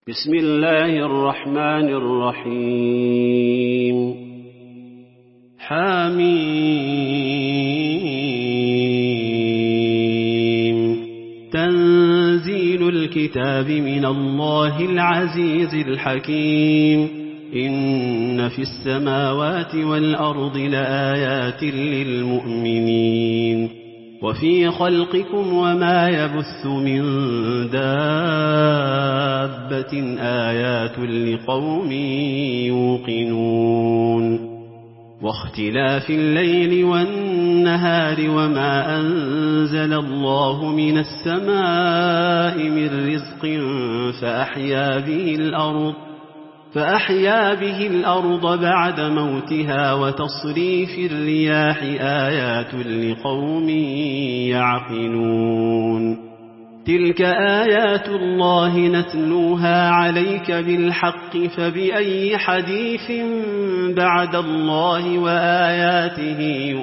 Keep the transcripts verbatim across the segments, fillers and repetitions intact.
بسم الله الرحمن الرحيم حميم تنزيل الكتاب من الله العزيز الحكيم إن في السماوات والأرض لآيات للمؤمنين وفي خلقكم وما يبث من دابة آيات لقوم يوقنون واختلاف الليل والنهار وما أنزل الله من السماء من رزق فأحيا به الأرض فأحيا به الأرض بعد موتها وتصريف الرياح آيات لقوم يعقلون تلك آيات الله نتلوها عليك بالحق فبأي حديث بعد الله وآياته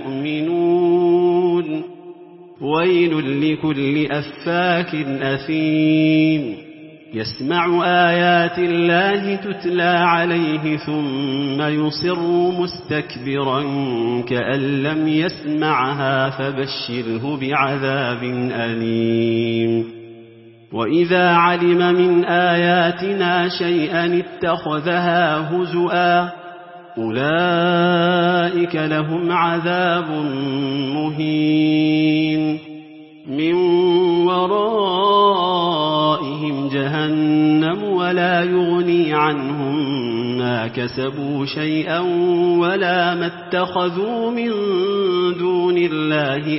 يؤمنون ويل لكل أفاك أثيم يسمع آيات الله تتلى عليه ثم يصر مستكبرا كأن لم يسمعها فبشره بعذاب أليم وإذا علم من آياتنا شيئا اتخذها هزؤا أولئك لهم عذاب مهين من ورائهم جهنم ولا يغني عنهم ما كسبوا شيئا ولا ما اتخذوا من دون الله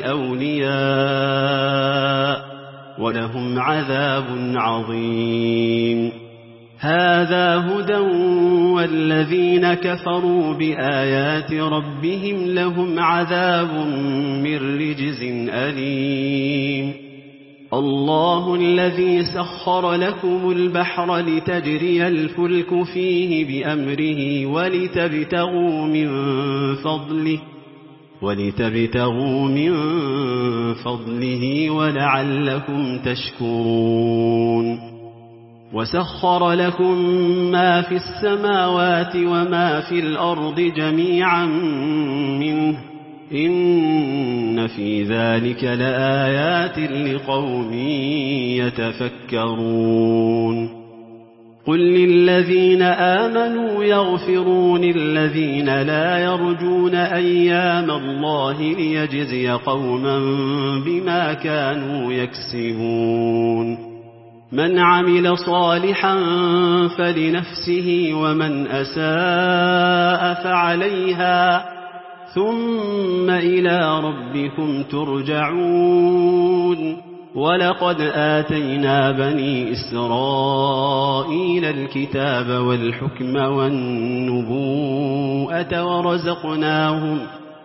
أولياء ولهم عذاب عظيم هذا هدى والذين كفروا بآيات ربهم لهم عذاب من رجز أليم الله الذي سخر لكم البحر لتجري الفلك فيه بأمره ولتبتغوا من فضله ولتبتغوا من فضله ولعلكم تشكرون وسخر لكم ما في السماوات وما في الأرض جميعا منه إن في ذلك لآيات لقوم يتفكرون قل للذين آمنوا يغفروا للذين لا يرجون أيام الله ليجزي قوما بما كانوا يكسبون من عمل صالحا فلنفسه ومن أساء فعليها ثم إلى ربكم ترجعون ولقد آتينا بني إسرائيل الكتاب والحكم والنبوءة ورزقناهم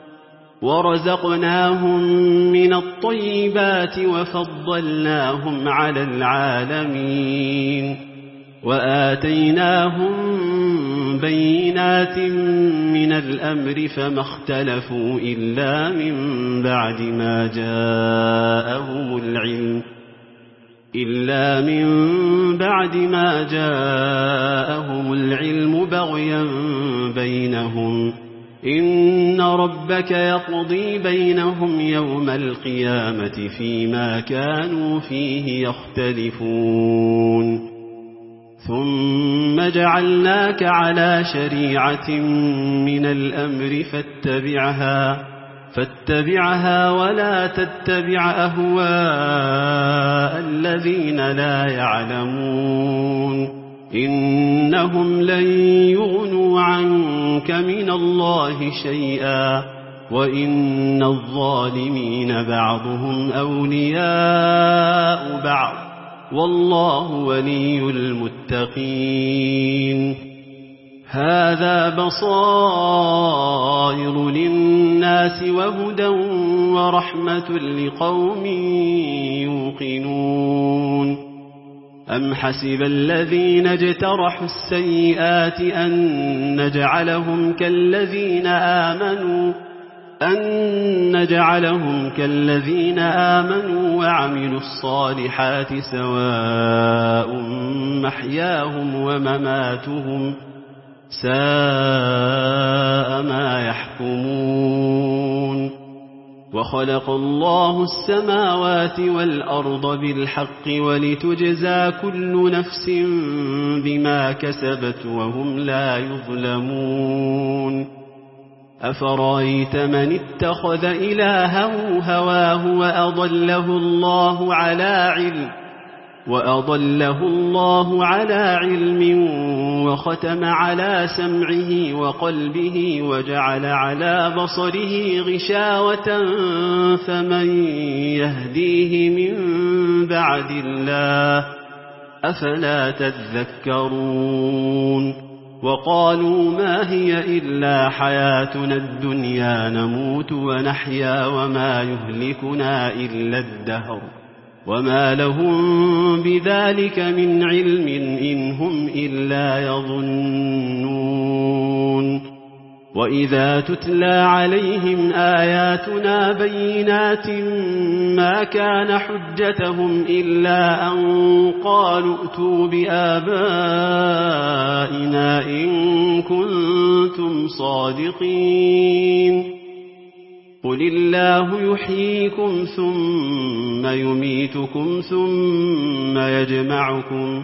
ورزقناهم من الطيبات وفضلناهم على العالمين وآتيناهم بينات من الأمر فما اختلفوا إلا من بعد ما جاءهم العلم إلا من بعد ما جاءهم العلم بغيا بينهم إن ربك يقضي بينهم يوم القيامة فيما كانوا فيه يختلفون ثم جعلناك على شريعة من الأمر فاتبعها فاتبعها ولا تتبع أهواء الذين لا يعلمون إنهم لن يغنوا عنك من الله شيئا وإن الظالمين بعضهم أولياء بعض والله ولي المتقين هذا بصائر للناس وهدى ورحمة لقوم يوقنون أم حسب الذين اجترحوا السيئات أن نجعلهم كالذين آمنوا أن نجعلهم كالذين آمنوا وعملوا الصالحات سواء محياهم ومماتهم ساء ما يحكمون وخلق الله السماوات والأرض بالحق ولتجزى كل نفس بما كسبت وهم لا يظلمون أفرأيت من اتخذ إلهه هواه وأضله الله على علم وأضله الله على علم وختم على سمعه وقلبه وجعل على بصره غشاوة فمن يهديه من بعد الله أفلا تذكرون وقالوا ما هي إلا حياتنا الدنيا نموت ونحيا وما يهلكنا إلا الدهر وما لهم بذلك من علم إن هم إلا يظنون وإذا تتلى عليهم آياتنا بينات ما كان حجتهم إلا أن قالوا ائتوا بآبائنا إن كنتم صادقين قل الله يحييكم ثم يميتكم ثم يجمعكم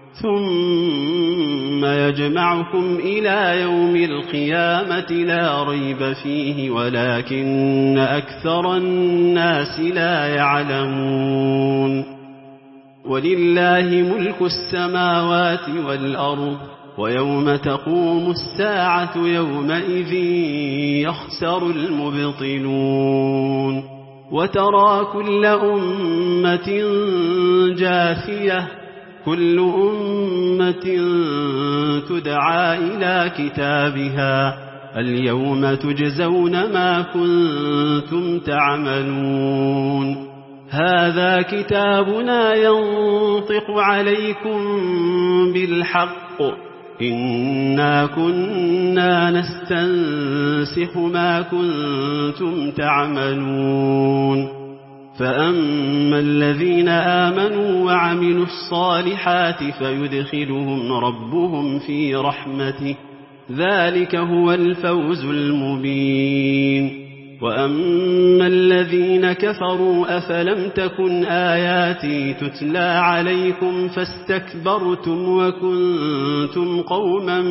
ثم يجمعكم إلى يوم القيامة لا ريب فيه ولكن أكثر الناس لا يعلمون ولله ملك السماوات والأرض ويوم تقوم الساعة يومئذ يخسر المبطلون وترى كل أمة جاثية كل أمة تدعى إلى كتابها اليوم تجزون ما كنتم تعملون هذا كتابنا ينطق عليكم بالحق إنا كنا نستنسخ ما كنتم تعملون فأما الذين آمنوا وعملوا الصالحات فيدخلهم ربهم في رحمته ذلك هو الفوز المبين وأما الذين كفروا أفلم تكن آياتي تتلى عليكم فاستكبرتم وكنتم قوما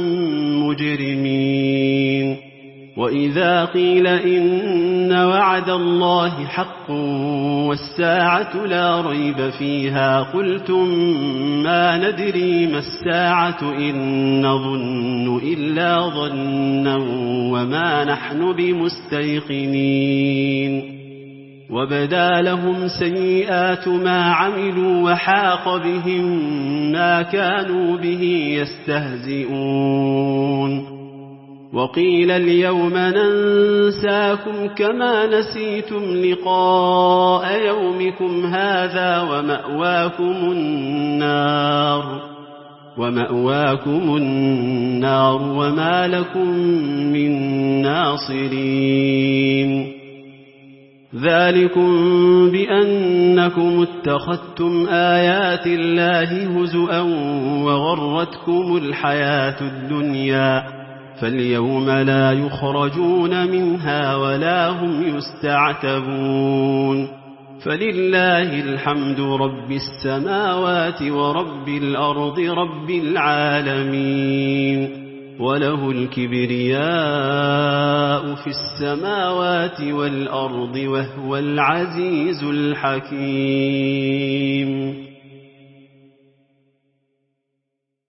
مجرمين وإذا قيل إن وعد الله حق والساعة لا ريب فيها قلتم ما ندري ما الساعة إن نظن إلا ظنا وما نحن بمستيقنين وبدا لهم سيئات ما عملوا وحاق بهم ما كانوا به يستهزئون وقيل اليوم ننساكم كما نسيتم لقاء يومكم هذا ومأواكم النار ومأواكم النار وما لكم من ناصرين ذلكم بأنكم اتخذتم آيات الله هزؤا وغرتكم الحياة الدنيا فاليوم لا يخرجون منها ولا هم يستعتبون فلله الحمد رب السماوات ورب الأرض رب العالمين وله الكبرياء في السماوات والأرض وهو العزيز الحكيم